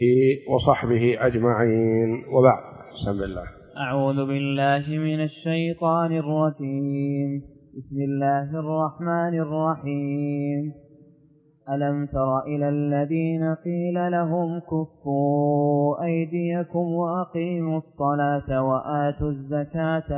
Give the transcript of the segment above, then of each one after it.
وصحبه أجمعين، وبعد. بسم الله. أعوذ بالله من الشيطان الرجيم. بسم الله الرحمن الرحيم. ألم تر إلى الذين قيل لهم كفوا أيديكم وأقيموا الصلاة وآتوا الزكاة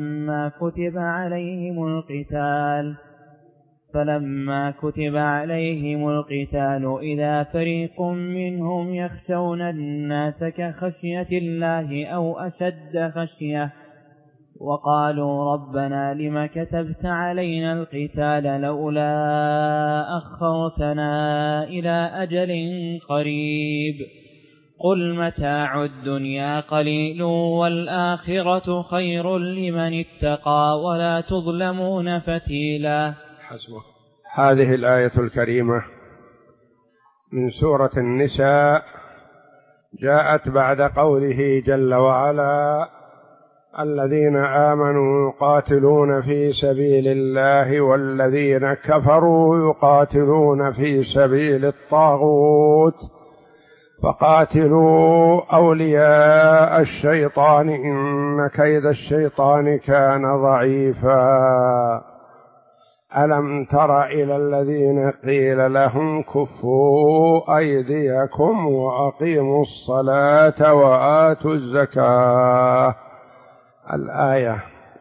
فلما كتب عليهم القتال إذا فريق منهم يخشون الناس كخشية الله أو أشد خشية وقالوا ربنا لم كتبت علينا القتال لولا أخرتنا إلى أجل قريب قل متاع الدنيا قليل والآخرة خير لمن اتقى ولا تظلمون فتيلا. حسبك. هذه الآية الكريمة من سورة النساء جاءت بعد قوله جل وعلا: الذين آمنوا يقاتلون في سبيل الله والذين كفروا يقاتلون في سبيل الطاغوت فقاتلوا أولياء الشيطان إن كيد الشيطان كان ضعيفا. ألم تر إلى الذين قيل لهم كفوا أيديكم وأقيموا الصلاة وآتوا الزكاة. الآية.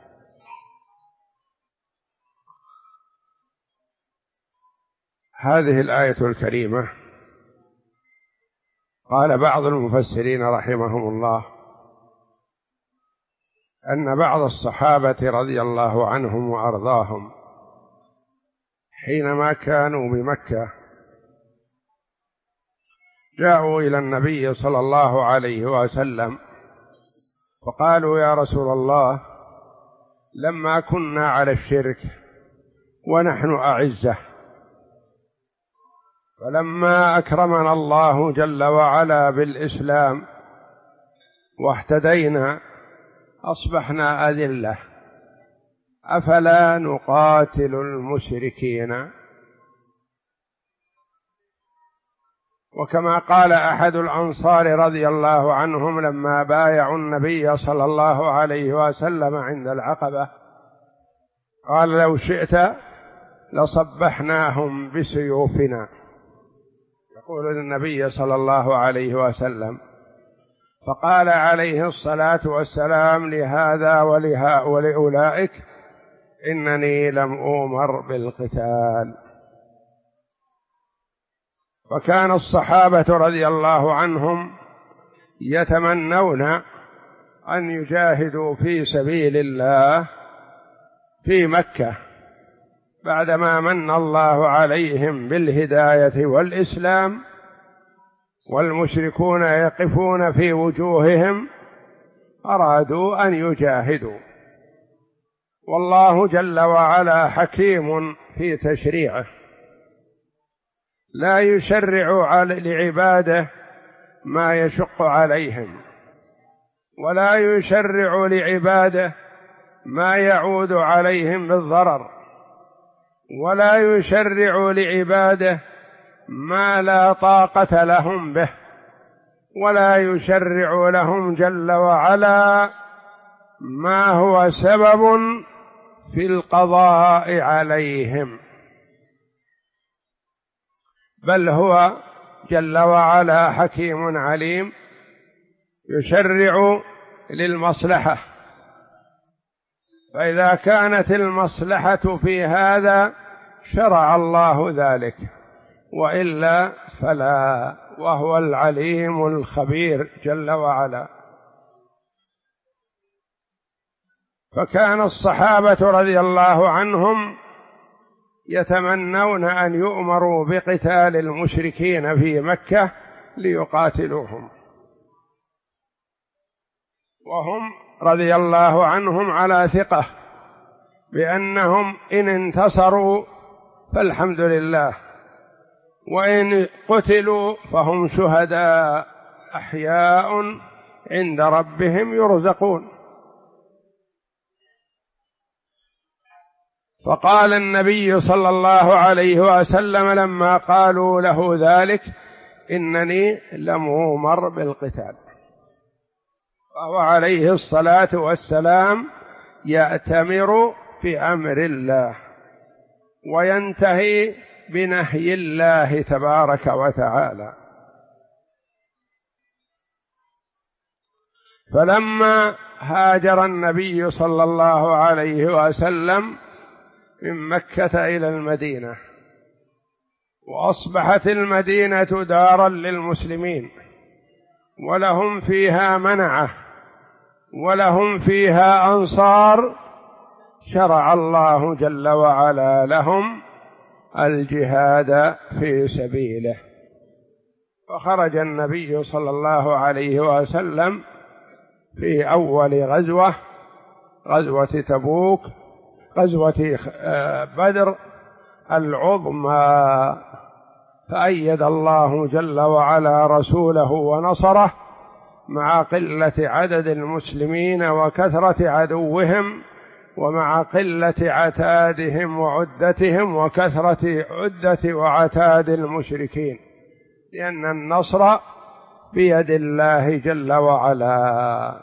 هذه الآية الكريمة قال بعض المفسرين رحمهم الله أن بعض الصحابة رضي الله عنهم وأرضاهم حينما كانوا بمكة جاءوا إلى النبي صلى الله عليه وسلم فقالوا: يا رسول الله، لما كنا على الشرك ونحن أعزة، فلما أكرمنا الله جل وعلا بالإسلام واهتدينا أصبحنا أذلة، أفلا نقاتل المشركين؟ وكما قال أحد الأنصار رضي الله عنهم لما بايعوا النبي صلى الله عليه وسلم عند العقبة، قال: لو شئت لصبحناهم بسيوفنا. يقول النبي صلى الله عليه وسلم، فقال عليه الصلاة والسلام لهذا ولأولئك: إنني لم أؤمر بالقتال. وكان الصحابة رضي الله عنهم يتمنون أن يجاهدوا في سبيل الله في مكة بعدما من الله عليهم بالهداية والإسلام، والمشركون يقفون في وجوههم، أرادوا أن يجاهدوا. والله جل وعلا حكيم في تشريعه، لا يشرع لعباده ما يشق عليهم، ولا يشرع لعباده ما يعود عليهم بالضرر، ولا يشرع لعباده ما لا طاقة لهم به، ولا يشرع لهم جل وعلا ما هو سبب في القضاء عليهم، بل هو جل وعلا حكيم عليم يشرع للمصلحة، فإذا كانت المصلحة في هذا شرع الله ذلك، وإلا فلا، وهو العليم الخبير جل وعلا. فكان الصحابة رضي الله عنهم يتمنون أن يؤمروا بقتال المشركين في مكة ليقاتلوهم، وهم رضي الله عنهم على ثقة بأنهم إن انتصروا فالحمد لله، وإن قتلوا فهم شهداء أحياء عند ربهم يرزقون. فقال النبي صلى الله عليه وسلم لما قالوا له ذلك: إنني لمؤمر بالقتال. وهو عليه الصلاة والسلام يأتمر بأمر الله وينتهي بنهي الله تبارك وتعالى. فلما هاجر النبي صلى الله عليه وسلم من مكة إلى المدينة وأصبحت المدينة دارا للمسلمين ولهم فيها منعة ولهم فيها أنصار، شرع الله جل وعلا لهم الجهاد في سبيله. فخرج النبي صلى الله عليه وسلم في أول غزوة تبوك، غزوة بدر العظمى، فأيد الله جل وعلا رسوله ونصره مع قلة عدد المسلمين وكثرة عدوهم، ومع قلة عتادهم وعدتهم وكثرة عدة وعتاد المشركين، لأن النصر بيد الله جل وعلا.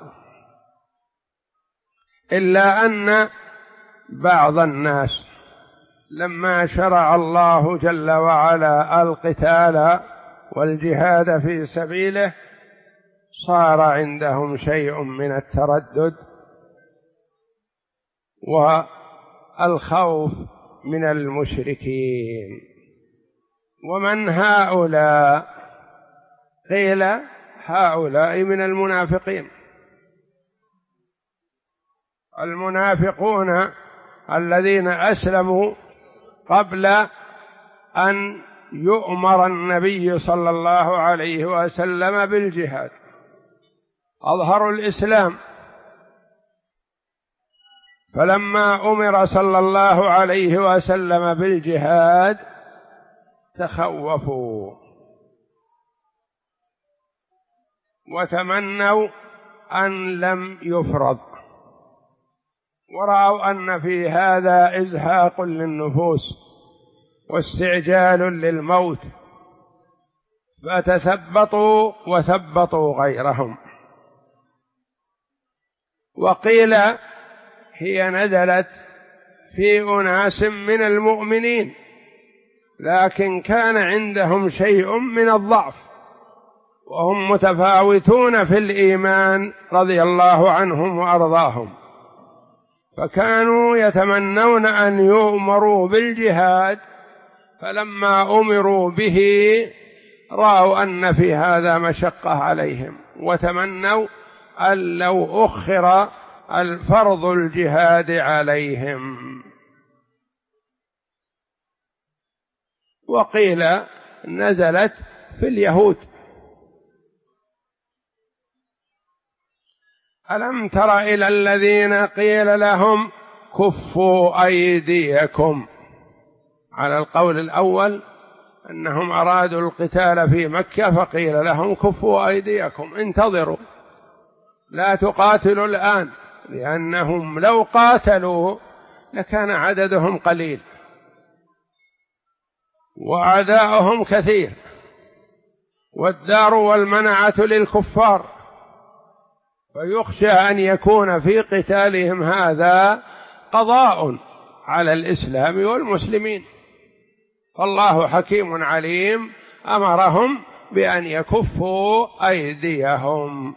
إلا أن بعض الناس لما شرع الله جل وعلا القتال والجهاد في سبيله صار عندهم شيء من التردد والخوف من المشركين. ومن هؤلاء؟ قيل هؤلاء من المنافقين. المنافقون الذين أسلموا قبل أن يؤمر النبي صلى الله عليه وسلم بالجهاد، أظهروا الإسلام، فلما أمر صلى الله عليه وسلم بالجهاد تخوفوا وتمنوا أن لم يفرض، ورأوا أن في هذا إزهاق للنفوس واستعجال للموت، فتثبطوا وثبطوا غيرهم. وقيل هي نزلت في أناس من المؤمنين لكن كان عندهم شيء من الضعف وهم متفاوتون في الإيمان رضي الله عنهم وأرضاهم، فكانوا يتمنون أن يؤمروا بالجهاد، فلما أمروا به رأوا أن في هذا مشقة عليهم وتمنوا أن لو أخر الفرض الجهاد عليهم. وقيل نزلت في اليهود. ألم تر إلى الذين قيل لهم كفوا أيديكم؟ على القول الأول أنهم أرادوا القتال في مكة فقيل لهم كفوا أيديكم، انتظروا لا تقاتلوا الآن، لأنهم لو قاتلوا لكان عددهم قليل وأعداؤهم كثير، والدار والمنعة للكفار، فيخشى أن يكون في قتالهم هذا قضاء على الإسلام والمسلمين. فالله حكيم عليم أمرهم بأن يكفوا أيديهم.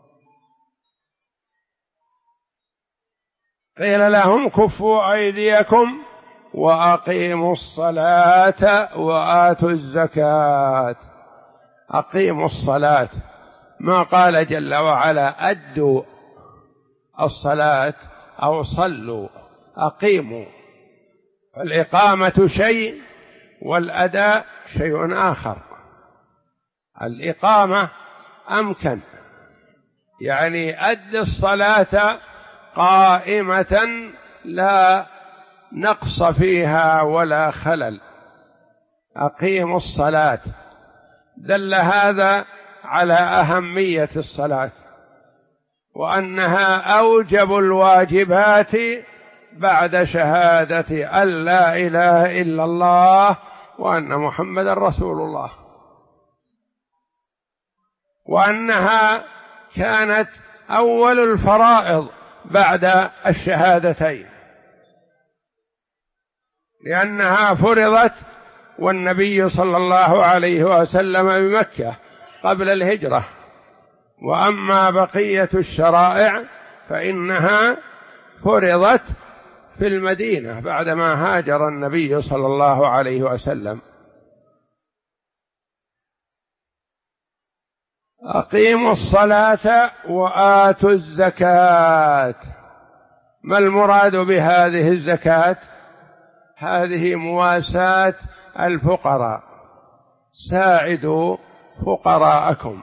قيل لهم كفوا أيديكم وأقيموا الصلاة وآتوا الزكاة. أقيموا الصلاة، ما قال جل وعلا أدوا الصلاة أو صلوا، أقيموا. الإقامة شيء والأداء شيء آخر. الإقامة أمكن، يعني أد الصلاة قائمة لا نقص فيها ولا خلل. أقيموا الصلاة، دل هذا على أهمية الصلاة وأنها أوجب الواجبات بعد شهادة أن لا إله إلا الله وأن محمدا رسول الله. وأنها كانت أول الفرائض بعد الشهادتين، لأنها فرضت والنبي صلى الله عليه وسلم بمكة قبل الهجرة، وأما بقية الشرائع فإنها فرضت في المدينة بعدما هاجر النبي صلى الله عليه وسلم. أقيموا الصلاة وآتوا الزكاة. ما المراد بهذه الزكاة؟ هذه مواساة الفقراء، ساعدوا فقراءكم،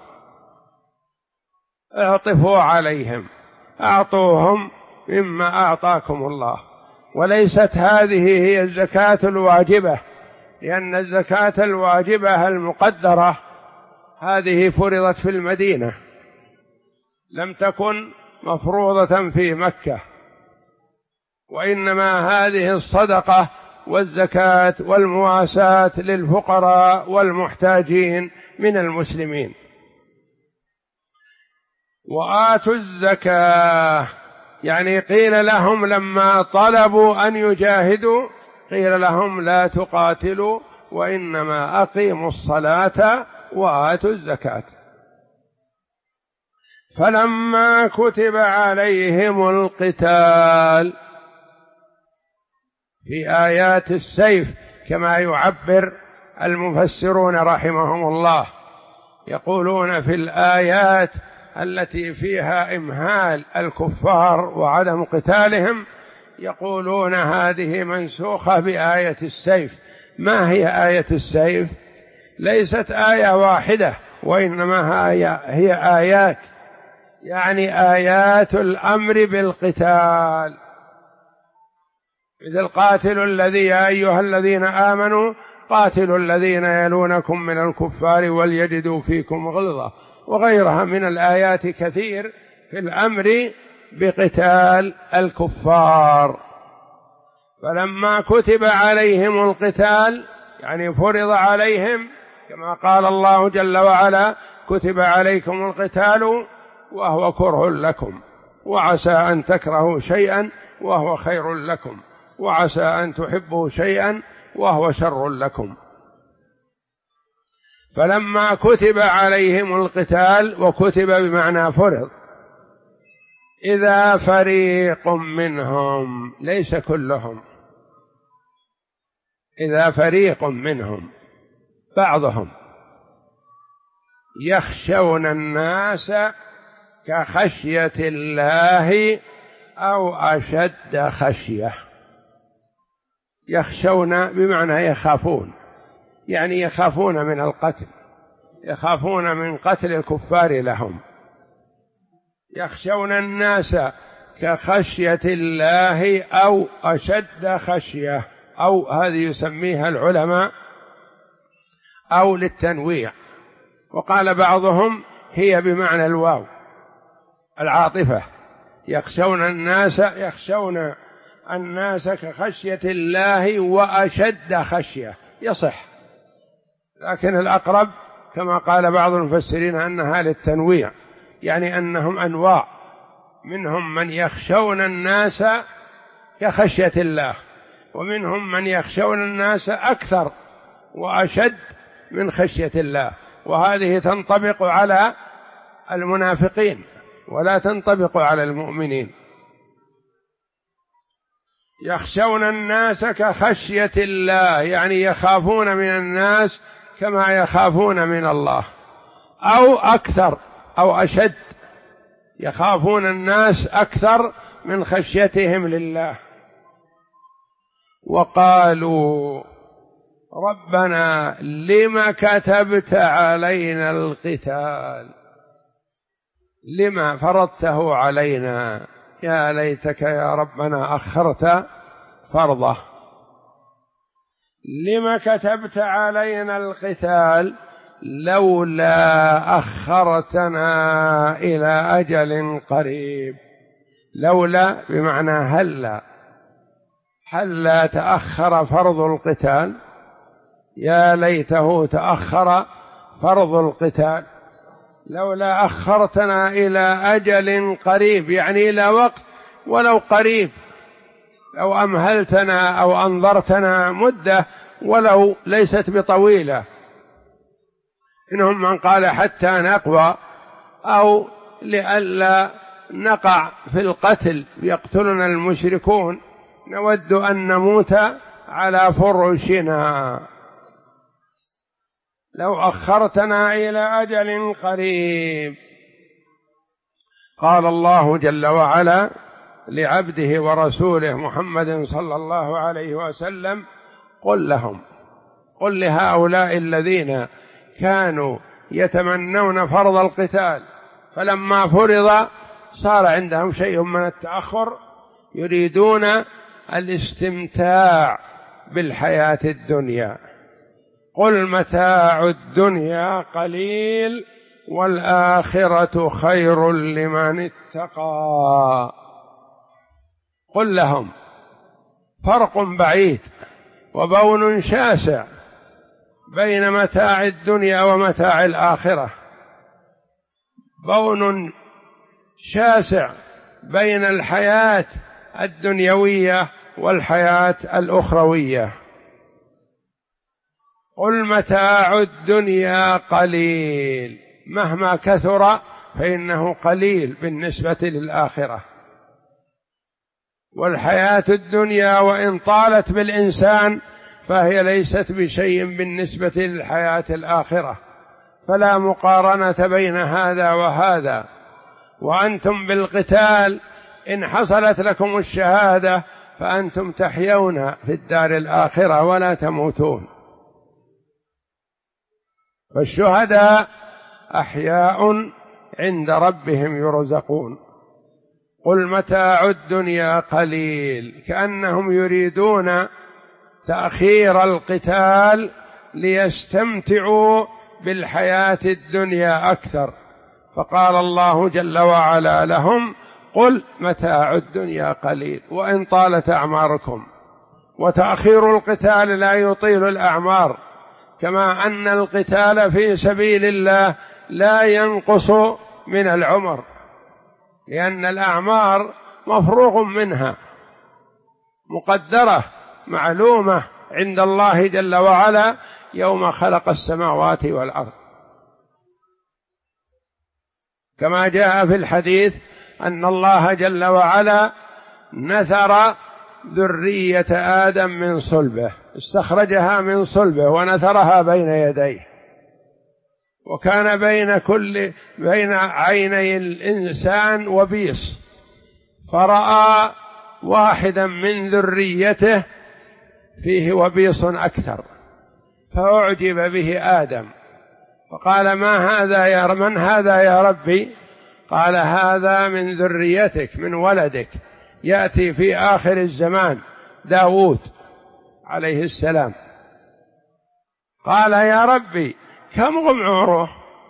اعطفوا عليهم، أعطوهم مما أعطاكم الله. وليست هذه هي الزكاة الواجبة، لأن الزكاة الواجبة المقدرة هذه فرضت في المدينة، لم تكن مفروضة في مكة، وإنما هذه الصدقة والزكاة والمواساة للفقراء والمحتاجين من المسلمين. وآتوا الزكاة يعني قيل لهم لما طلبوا أن يجاهدوا قيل لهم لا تقاتلوا، وإنما أقيموا الصلاة وآتوا الزكاة. فلما كتب عليهم القتال في آيات السيف كما يعبر المفسرون رحمهم الله، يقولون في الآيات التي فيها إمهال الكفار وعدم قتالهم يقولون هذه منسوخة بآية السيف. ما هي آية السيف؟ ليست آية واحدة، وإنما هي آيات، يعني آيات الأمر بالقتال، مثل قاتلوا الذي يا أيها الذين آمنوا قاتلوا الذين يلونكم من الكفار وليجدوا فيكم غلظة، وغيرها من الآيات كثير في الأمر بقتال الكفار. فلما كتب عليهم القتال يعني فرض عليهم، كما قال الله جل وعلا كتب عليكم القتال وهو كره لكم، وعسى أن تكرهوا شيئا وهو خير لكم، وعسى أن تحبوا شيئا وهو شر لكم. فلما كتب عليهم القتال، وكتب بمعنى فرض، إذا فريق منهم، ليس كلهم، إذا فريق منهم بعضهم يخشون الناس كخشية الله أو أشد خشية. يخشون بمعنى يخافون، يعني يخافون من القتل، يخافون من قتل الكفار لهم. يخشون الناس كخشية الله أو أشد خشية، أو هذه يسميها العلماء أو للتنويع. وقال بعضهم هي بمعنى الواو العاطفة، يخشون الناس كخشية الله وأشد خشية، يصح، لكن الأقرب كما قال بعض المفسرين أنها للتنويع، يعني أنهم أنواع، منهم من يخشون الناس كخشية الله، ومنهم من يخشون الناس أكثر وأشد من خشية الله، وهذه تنطبق على المنافقين ولا تنطبق على المؤمنين. يخشون الناس كخشية الله يعني يخافون من الناس كما يخافون من الله، أو أكثر أو أشد، يخافون الناس أكثر من خشيتهم لله. وقالوا ربنا لم كتبت علينا القتال، لما فرضته علينا، يا ليتك يا ربنا أخرت فرضه. لم كتبت علينا القتال لولا أخرتنا إلى أجل قريب. لولا بمعنى هلا تأخر فرض القتال، يا ليته تأخر فرض القتال، لولا أخرتنا إلى أجل قريب، يعني إلى وقت ولو قريب، لو أمهلتنا أو أنظرتنا مدة ولو ليست بطويلة. إنهم من قال حتى نقوى، أو لئلا نقع في القتل يقتلنا المشركون، نود أن نموت على فرشنا، لو أخرتنا إلى أجل قريب. قال الله جل وعلا لعبده ورسوله محمد صلى الله عليه وسلم: قل لهؤلاء الذين كانوا يتمنون فرض القتال فلما فرض صار عندهم شيء من التأخر، يريدون الاستمتاع بالحياة الدنيا. قل متاع الدنيا قليل والآخرة خير لمن اتقى. قل لهم: فرق بعيد وبون شاسع بين متاع الدنيا ومتاع الآخرة، بون شاسع بين الحياة الدنيوية والحياة الأخروية. قل متاع الدنيا قليل، مهما كثر فإنه قليل بالنسبة للآخرة، والحياة الدنيا وإن طالت بالإنسان فهي ليست بشيء بالنسبة للحياة الآخرة، فلا مقارنة بين هذا وهذا. وأنتم بالقتال إن حصلت لكم الشهادة فأنتم تحيون في الدار الآخرة ولا تموتون، فالشهداء أحياء عند ربهم يرزقون. قل متاع الدنيا قليل، كأنهم يريدون تأخير القتال ليستمتعوا بالحياة الدنيا أكثر، فقال الله جل وعلا لهم: قل متاع الدنيا قليل وإن طالت أعماركم. وتأخير القتال لا يطيل الأعمار، كما أن القتال في سبيل الله لا ينقص من العمر، لأن الأعمار مفروغ منها، مقدرة معلومة عند الله جل وعلا يوم خلق السماوات والأرض، كما جاء في الحديث أن الله جل وعلا نثر ذرية آدم من صلبه، استخرجها من صلبه ونثرها بين يديه، وكان بين عيني الإنسان وبيص، فرأى واحدا من ذريته فيه وبيص أكثر، فأعجب به آدم، فقال: من هذا يا ربي؟ قال: هذا من ذريتك، من ولدك، يأتي في آخر الزمان داود عليه السلام. قال: يا ربي كم عمره؟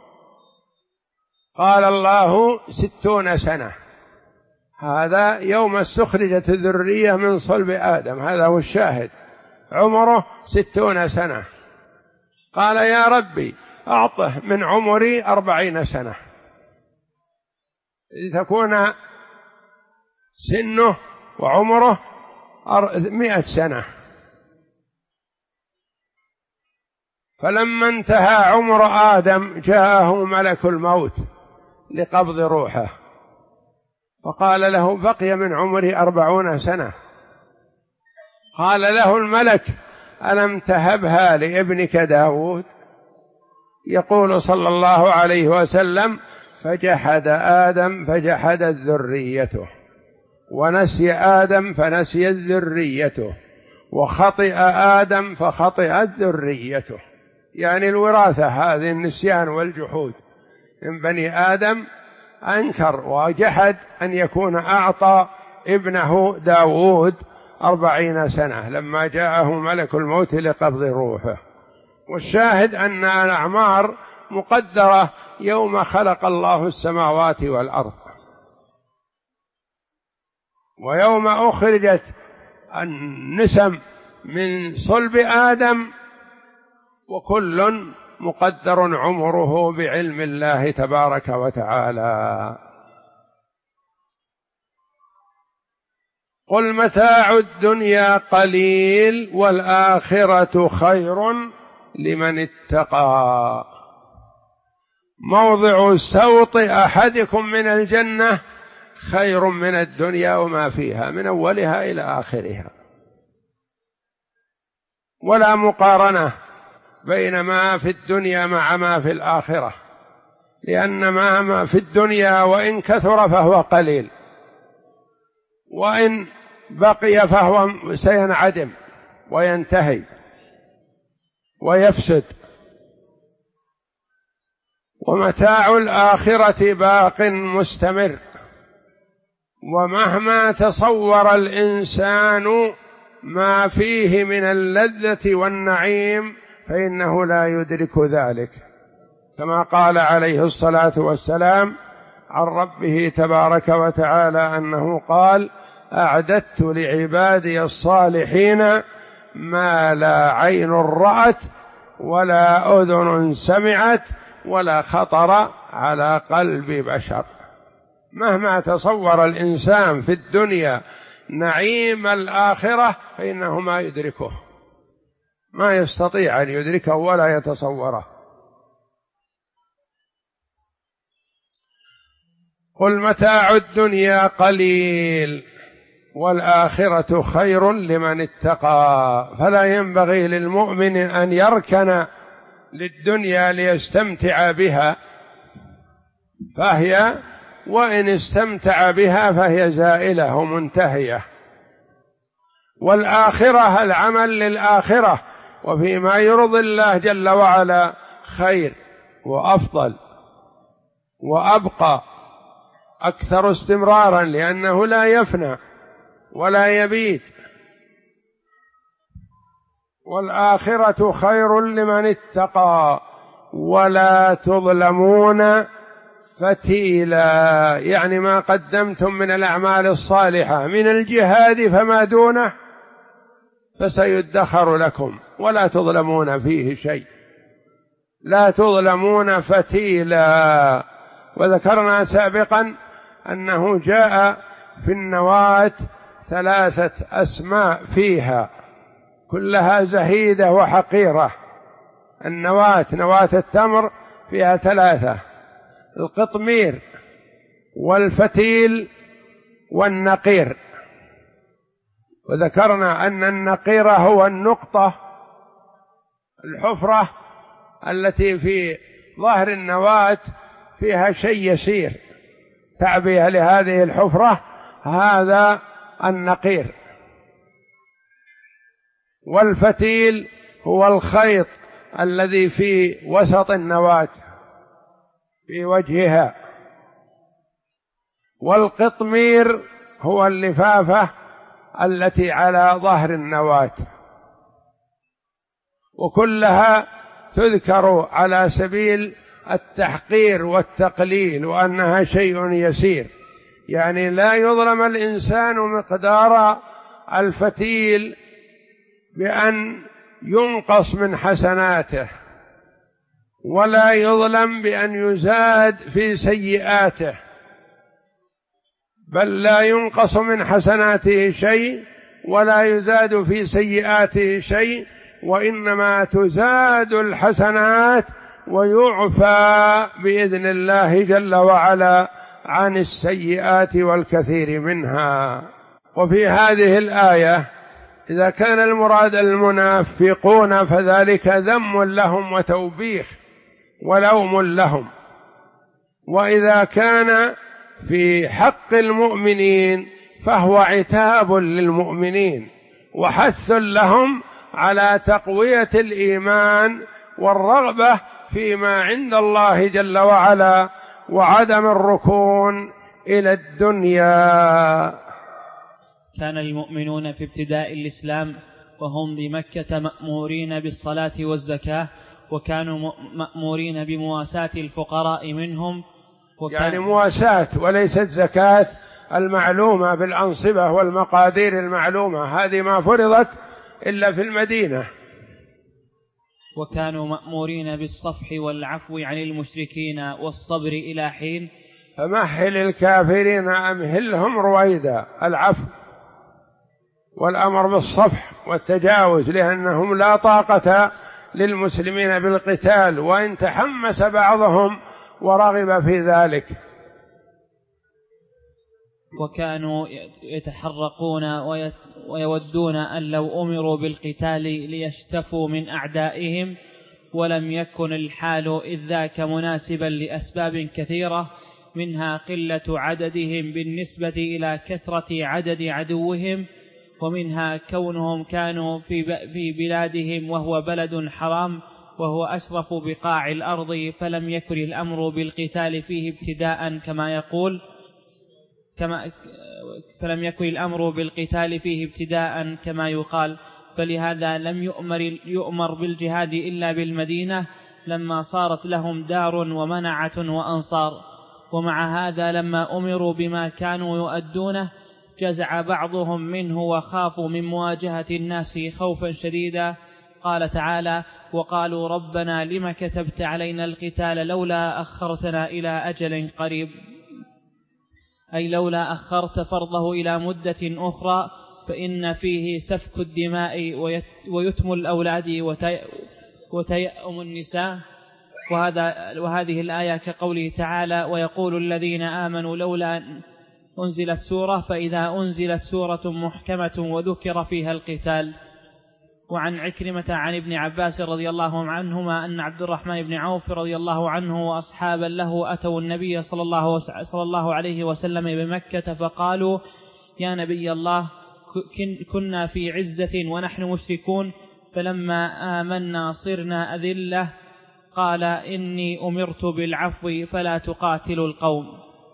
قال الله: 60 سنة. هذا يوم استخرجت الذرية من صلب آدم، هذا هو الشاهد، عمره 60 سنة. قال: يا ربي أعطه من عمري 40 سنة لتكون سنه وعمره 100 سنة. فلما انتهى عمر آدم جاءه ملك الموت لقبض روحه، فقال له: بقي من عمري 40 سنة. قال له الملك: ألم تهبها لابنك داود؟ يقول صلى الله عليه وسلم: فجحد آدم فجحدت ذريته، ونسي آدم فنسيت ذريته، وخطئ آدم فخطئت ذريته. يعني الوراثة هذه، النسيان والجحود من بني آدم، أنكر وجحد أن يكون أعطى ابنه داود 40 سنة لما جاءه ملك الموت لقبض روحه. والشاهد أن الأعمار مقدرة يوم خلق الله السماوات والأرض، ويوم أخرجت النسم من صلب آدم وكل مقدر عمره بعلم الله تبارك وتعالى. قل متاع الدنيا قليل والآخرة خير لمن اتقى. موضع سوط أحدكم من الجنة خير من الدنيا وما فيها من أولها إلى آخرها، ولا مقارنة بين ما في الدنيا مع ما في الآخرة، لأن ما في الدنيا وإن كثر فهو قليل، وإن بقي فهو سينعدم وينتهي ويفسد، ومتاع الآخرة باق مستمر. ومهما تصور الإنسان ما فيه من اللذة والنعيم فإنه لا يدرك ذلك، كما قال عليه الصلاة والسلام عن ربه تبارك وتعالى أنه قال: أعددت لعبادي الصالحين ما لا عين رأت ولا أذن سمعت ولا خطر على قلب بشر. مهما تصور الإنسان في الدنيا نعيم الآخرة فإنه ما يدركه، ما يستطيع أن يدركه ولا يتصوره. قل متاع الدنيا قليل والآخرة خير لمن اتقى. فلا ينبغي للمؤمن أن يركن للدنيا ليستمتع بها، فهي وإن استمتع بها فهي زائلة ومنتهية، والآخرة العمل للآخرة وفيما يرضي الله جل وعلا خير وأفضل وأبقى أكثر استمرارا، لأنه لا يفنى ولا يبيد. والآخرة خير لمن اتقى ولا تظلمون فتيلا، يعني ما قدمتم من الأعمال الصالحة من الجهاد فما دونه فسيدخر لكم ولا تظلمون فيه شيء، لا تظلمون فتيلا. وذكرنا سابقا أنه جاء في النواة 3 أسماء فيها كلها زهيدة وحقيرة. النواة، نواة التمر، فيها 3: القطمير والفتيل والنقير. وذكرنا أن النقير هو النقطة، الحفرة التي في ظهر النواة فيها شيء يسير، تعبئة لهذه الحفرة، هذا النقير. والفتيل هو الخيط الذي في وسط النواة في وجهها. والقطمير هو اللفافة التي على ظهر النواة. وكلها تذكر على سبيل التحقير والتقليل، وأنها شيء يسير، يعني لا يظلم الإنسان مقدار الفتيل بأن ينقص من حسناته، ولا يظلم بأن يزاد في سيئاته، بل لا ينقص من حسناته شيء ولا يزاد في سيئاته شيء، وإنما تزاد الحسنات ويعفى بإذن الله جل وعلا عن السيئات والكثير منها. وفي هذه الآية إذا كان المراد المنافقون فذلك ذم لهم وتوبيخ ولوم لهم، وإذا كان في حق المؤمنين فهو عتاب للمؤمنين وحث لهم على تقوية الإيمان والرغبة فيما عند الله جل وعلا وعدم الركون إلى الدنيا. كان المؤمنون في ابتداء الإسلام وهم بمكة مأمورين بالصلاة والزكاة، وكانوا مأمورين بمواساة الفقراء منهم، يعني مواساة وليست زكاة المعلومة بالأنصبة والمقادير المعلومة، هذه ما فرضت إلا في المدينة، وكانوا مأمورين بالصفح والعفو عن المشركين والصبر إلى حين. فمهل الكافرين أمهلهم رويدا، العفو والأمر بالصفح والتجاوز، لأنهم لا طاقة للمسلمين بالقتال، وإن تحمس بعضهم ورغب في ذلك. وكانوا يتحرقون ويودون أن لو أمروا بالقتال ليشتفوا من أعدائهم، ولم يكن الحال إذ ذاك مناسبا لأسباب كثيرة، منها قلة عددهم بالنسبة إلى كثرة عدد عدوهم، ومنها كونهم كانوا في بلادهم وهو بلد حرام وهو أشرف بقاع الأرض، فلم يكن الأمر بالقتال فيه ابتداء كما يقال، فلهذا لم يؤمر بالجهاد إلا بالمدينة لما صارت لهم دار ومنعة وأنصار. ومع هذا لما أمروا بما كانوا يؤدونه جزع بعضهم منه وخافوا من مواجهة الناس خوفا شديدا. قال تعالى: وقالوا ربنا لم كتبت علينا القتال لولا أخرتنا إلى أجل قريب، أي لولا أخرت فرضه إلى مدة أخرى، فإن فيه سفك الدماء ويتم الأولاد وتيأم النساء. وهذه الآية كقوله تعالى: ويقول الذين آمنوا لولا أنزلت سورة، فإذا أنزلت سورة محكمة وذكر فيها القتال. وعن عكرمة عن ابن عباس رضي الله عنهما أن عبد الرحمن بن عوف رضي الله عنه وأصحابا له أتوا النبي صلى الله عليه وسلم بمكة فقالوا: يا نبي الله، كنا في عزة ونحن مشركون، فلما آمنا صرنا أذلة. قال: إني أمرت بالعفو فلا تقاتلوا القوم.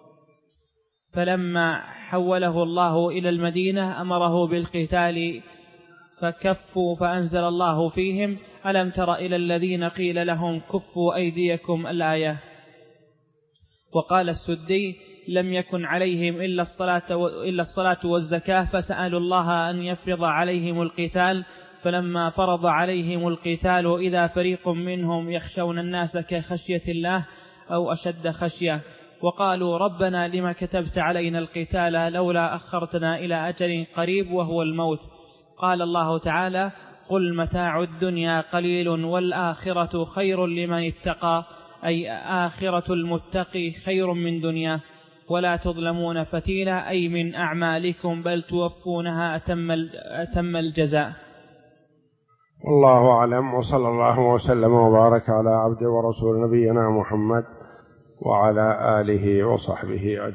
فلما حوله الله إلى المدينة أمره بالقتال فكفوا، فأنزل الله فيهم: ألم تر إلى الذين قيل لهم كفوا أيديكم، الآية. وقال السدي: لم يكن عليهم إلا الصلاة والزكاة، فسألوا الله أن يفرض عليهم القتال، فلما فرض عليهم القتال إذا فريق منهم يخشون الناس كخشية الله أو أشد خشية، وقالوا ربنا لما كتبت علينا القتال لولا أخرتنا إلى أجل قريب وهو الموت. قال الله تعالى: قل متاع الدنيا قليل والآخرة خير لمن اتقى، أي آخرة المتقي خير من دنيا، ولا تظلمون فتيلا، أي من أعمالكم، بل توفونها أتم الجزاء. والله أعلم، وصلى الله وسلم وبارك على عبد ورسول نبينا محمد وعلى آله وصحبه أجمعين.